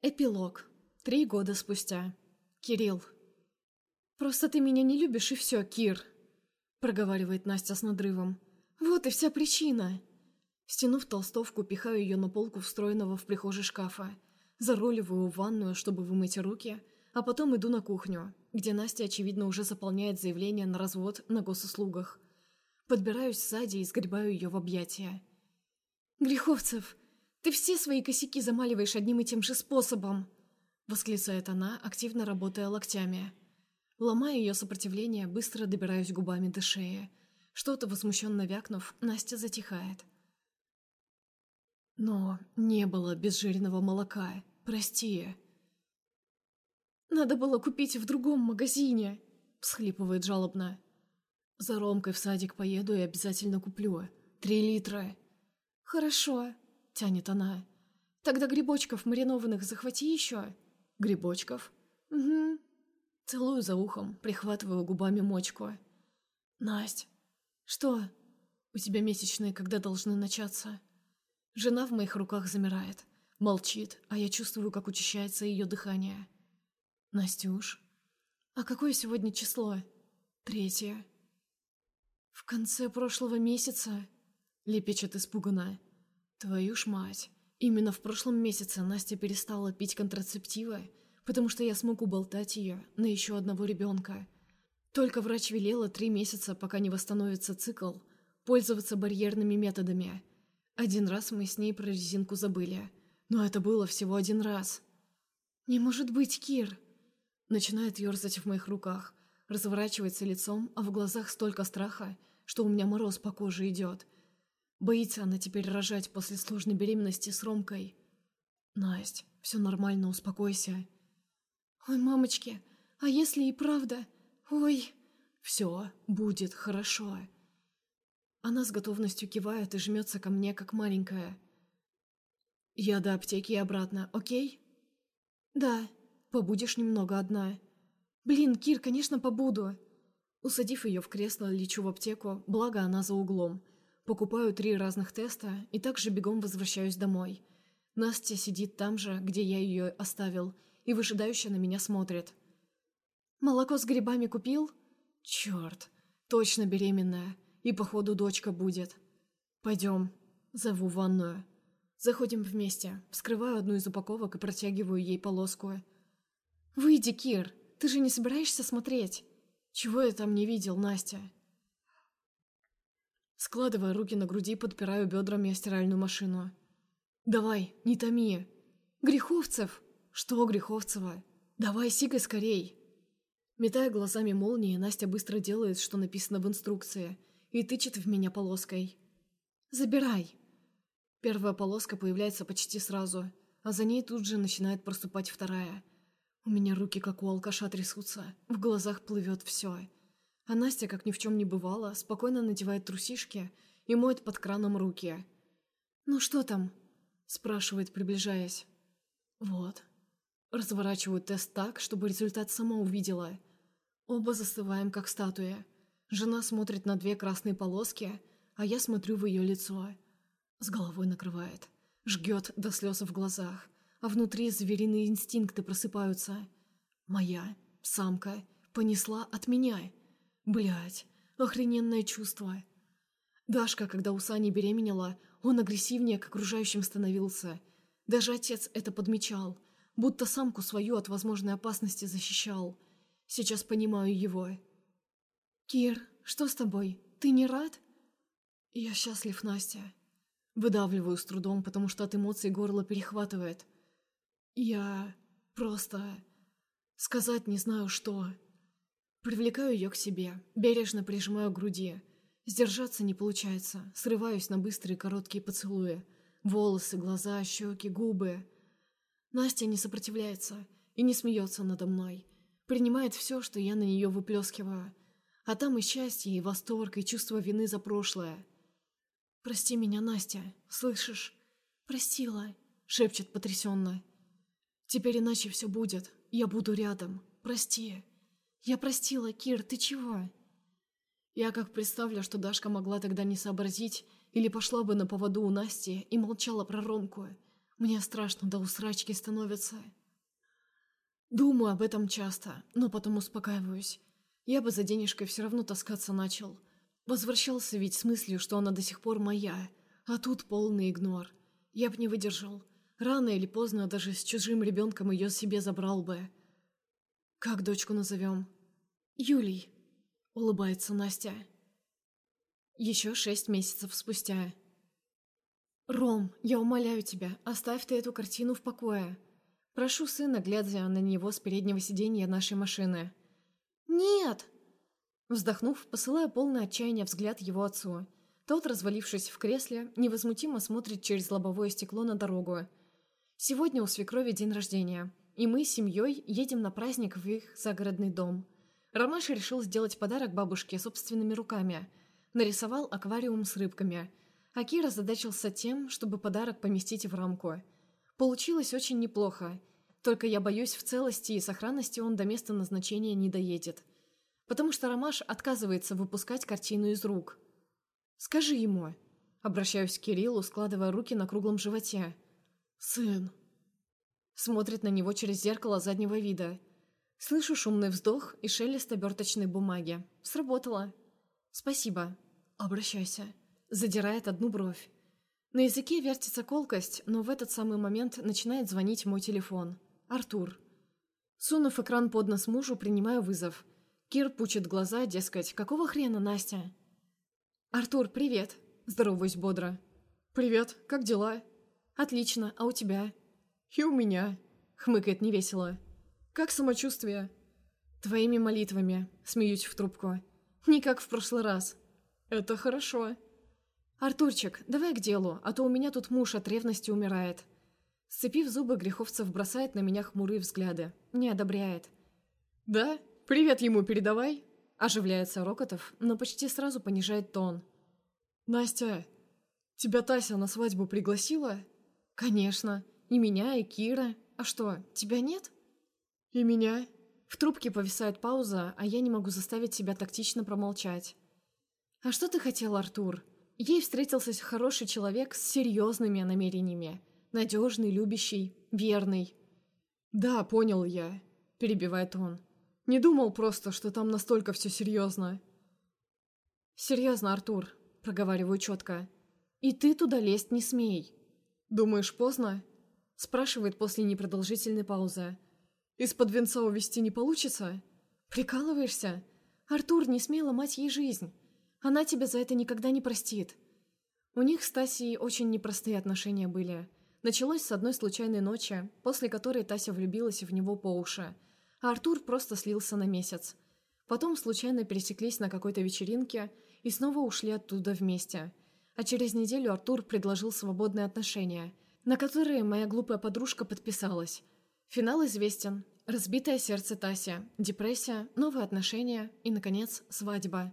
Эпилог. 3 года спустя. Кирилл. «Просто ты меня не любишь, и все, Кир», — проговаривает Настя с надрывом. «Вот и вся причина». Стянув толстовку, пихаю ее на полку встроенного в прихожей шкафа. Заруливаю в ванную, чтобы вымыть руки, а потом иду на кухню, где Настя, очевидно, уже заполняет заявление на развод на госуслугах. Подбираюсь сзади и сгребаю ее в объятия. «Греховцев, ты все свои косяки замаливаешь одним и тем же способом!» — восклицает она, активно работая локтями. Ломая ее сопротивление, быстро добираюсь губами до шеи. Что-то возмущенно вякнув, Настя затихает. «Но не было безжирного молока. Прости». «Надо было купить в другом магазине», — всхлипывает жалобно. «За Ромкой в садик поеду и обязательно куплю. 3 литра». «Хорошо», — тянет она. «Тогда грибочков маринованных захвати еще». «Грибочков?» «Угу». Целую за ухом, прихватываю губами мочку. «Насть, что? У тебя месячные когда должны начаться?» Жена в моих руках замирает, молчит, а я чувствую, как учащается ее дыхание. «Настюш, а какое сегодня число?» 3. «В конце прошлого месяца?» — лепечет испуганно. «Твою ж мать! Именно в прошлом месяце Настя перестала пить контрацептивы, потому что я смог уболтать ее на еще одного ребенка. Только врач велела 3 месяца, пока не восстановится цикл, пользоваться барьерными методами. 1 раз мы с ней про резинку забыли, но это было всего 1 раз». «Не может быть, Кир!» Начинает ерзать в моих руках, разворачивается лицом, а в глазах столько страха, что у меня мороз по коже идет. Боится она теперь рожать после сложной беременности с Ромкой. «Насть, все нормально, успокойся». «Ой, мамочки, а если и правда? Ой...» «Все будет хорошо». Она с готовностью кивает и жмется ко мне, как маленькая. «Я до аптеки и обратно, окей?» «Да, побудешь немного одна». «Блин, Кир, конечно, побуду». Усадив ее в кресло, лечу в аптеку, благо она за углом. Покупаю 3 разных теста и также бегом возвращаюсь домой. Настя сидит там же, где я ее оставил, и выжидающе на меня смотрит. «Молоко с грибами купил?» «Черт, точно беременная, и походу дочка будет». «Пойдем», — зову в ванную. Заходим вместе, вскрываю одну из упаковок и протягиваю ей полоску. «Выйди, Кир, ты же не собираешься смотреть?» «Чего я там не видел, Настя?» Складывая руки на груди, подпираю бедрами о стиральную машину. «Давай, не томи!» «Греховцев!» «Что Греховцева?» «Давай, сикай скорей!» Метая глазами молнии, Настя быстро делает, что написано в инструкции, и тычет в меня полоской. «Забирай!» Первая полоска появляется почти сразу, а за ней тут же начинает проступать вторая. У меня руки, как у алкаша, трясутся, в глазах плывет все. А Настя, как ни в чем не бывало, спокойно надевает трусишки и моет под краном руки. «Ну что там?» – спрашивает, приближаясь. «Вот». Разворачиваю тест так, чтобы результат сама увидела. Оба застываем, как статуи. Жена смотрит на 2 красные полоски, а я смотрю в ее лицо. С головой накрывает. Жгет до слез в глазах, а внутри звериные инстинкты просыпаются. Моя, самка, понесла от меня. Блядь, охрененное чувство. Дашка, когда у Сани беременела, он агрессивнее к окружающим становился. Даже отец это подмечал, будто самку свою от возможной опасности защищал. Сейчас понимаю его. «Кир, что с тобой? Ты не рад?» «Я счастлив, Настя». Выдавливаю с трудом, потому что от эмоций горло перехватывает. «Я... просто... сказать не знаю что». Привлекаю ее к себе, бережно прижимаю к груди. Сдержаться не получается, срываюсь на быстрые короткие поцелуи. Волосы, глаза, щеки, губы. Настя не сопротивляется и не смеется надо мной. Принимает все, что я на нее выплескиваю. А там и счастье, и восторг, и чувство вины за прошлое. «Прости меня, Настя, слышишь?» «Простила», — шепчет потрясенно. «Теперь иначе все будет. Я буду рядом. Прости». «Я простила, Кир, ты чего?» Я как представлю, что Дашка могла тогда не сообразить или пошла бы на поводу у Насти и молчала про Ромку. Мне страшно до усрачки становится. Думаю об этом часто, но потом успокаиваюсь. Я бы за денежкой все равно таскаться начал. Возвращался ведь с мыслью, что она до сих пор моя, а тут полный игнор. Я б не выдержал. Рано или поздно даже с чужим ребенком ее себе забрал бы. Как дочку назовем? Юлий, улыбается Настя. Еще 6 месяцев спустя. Ром, я умоляю тебя, оставь ты эту картину в покое. Прошу сына, глядя на него с переднего сиденья нашей машины. Нет! Вздохнув, посылаю полное отчаяние взгляд его отцу. Тот, развалившись в кресле, невозмутимо смотрит через лобовое стекло на дорогу. Сегодня у свекрови день рождения, и мы с семьей едем на праздник в их загородный дом. Ромаша решил сделать подарок бабушке собственными руками. Нарисовал аквариум с рыбками. А Кира задачился тем, чтобы подарок поместить в рамку. Получилось очень неплохо. Только я боюсь, в целости и сохранности он до места назначения не доедет. Потому что Ромаш отказывается выпускать картину из рук. «Скажи ему». Обращаюсь к Кириллу, складывая руки на круглом животе. «Сын». Смотрит на него через зеркало заднего вида. Слышу шумный вздох и шелест оберточной бумаги. Сработало. «Спасибо. Обращайся». Задирает одну бровь. На языке вертится колкость, но в этот самый момент начинает звонить мой телефон. Артур. Сунув экран под нос мужу, принимаю вызов. Кир пучит глаза, дескать, какого хрена, Настя? «Артур, привет!» Здороваюсь бодро. «Привет, как дела?» «Отлично, а у тебя?» «И у меня», — хмыкает невесело. «Как самочувствие?» «Твоими молитвами», — смеюсь в трубку. «Не как в прошлый раз». «Это хорошо». «Артурчик, давай к делу, а то у меня тут муж от ревности умирает». Сцепив зубы, Греховцев бросает на меня хмурые взгляды. Не одобряет. «Да? Привет ему передавай!» Оживляется Рокотов, но почти сразу понижает тон. «Настя, тебя Тася на свадьбу пригласила?» «Конечно. И меня, и Кира. А что, тебя нет?» «И меня?» В трубке повисает пауза, а я не могу заставить себя тактично промолчать. «А что ты хотел, Артур?» Ей встретился хороший человек с серьезными намерениями. Надежный, любящий, верный. «Да, понял я», — перебивает он. «Не думал просто, что там настолько все серьезно». «Серьезно, Артур», — проговариваю четко. «И ты туда лезть не смей». «Думаешь, поздно?» — спрашивает после непродолжительной паузы. «Из-под венца увести не получится?» «Прикалываешься? Артур, не смей ломать ей жизнь. Она тебя за это никогда не простит». У них с Тасей очень непростые отношения были. Началось с одной случайной ночи, после которой Тася влюбилась в него по уши, а Артур просто слился на месяц. Потом случайно пересеклись на какой-то вечеринке и снова ушли оттуда вместе. А через неделю Артур предложил свободные отношения, на которые моя глупая подружка подписалась. Финал известен. Разбитое сердце Таси, депрессия, новые отношения и, наконец, свадьба.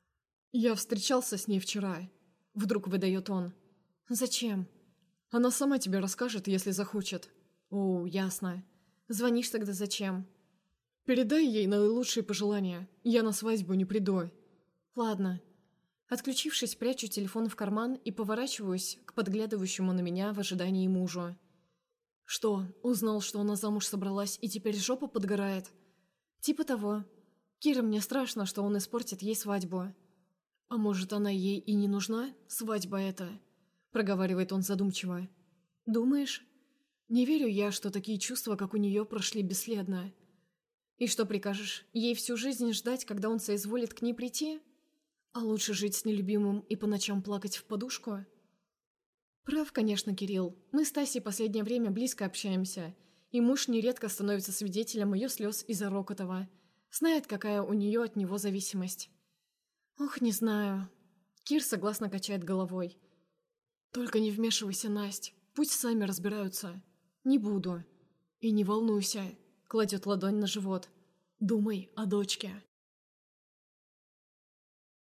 «Я встречался с ней вчера», — вдруг выдает он. «Зачем?» «Она сама тебе расскажет, если захочет». «О, ясно. Звонишь тогда зачем?» «Передай ей наилучшие пожелания. Я на свадьбу не приду». «Ладно». Отключившись, прячу телефон в карман и поворачиваюсь к подглядывающему на меня в ожидании мужу. «Что, узнал, что она замуж собралась и теперь жопа подгорает?» «Типа того. Кира, мне страшно, что он испортит ей свадьбу». «А может, она ей и не нужна, свадьба эта?» Проговаривает он задумчиво. «Думаешь?» «Не верю я, что такие чувства, как у нее, прошли бесследно». «И что прикажешь? Ей всю жизнь ждать, когда он соизволит к ней прийти? А лучше жить с нелюбимым и по ночам плакать в подушку?» «Прав, конечно, Кирилл. Мы с Тасей последнее время близко общаемся, и муж нередко становится свидетелем ее слез из-за Рокотова. Знает, какая у нее от него зависимость». «Ох, не знаю». Кир согласно качает головой. «Только не вмешивайся, Насть. Пусть сами разбираются». «Не буду». «И не волнуйся», — кладет ладонь на живот. «Думай о дочке».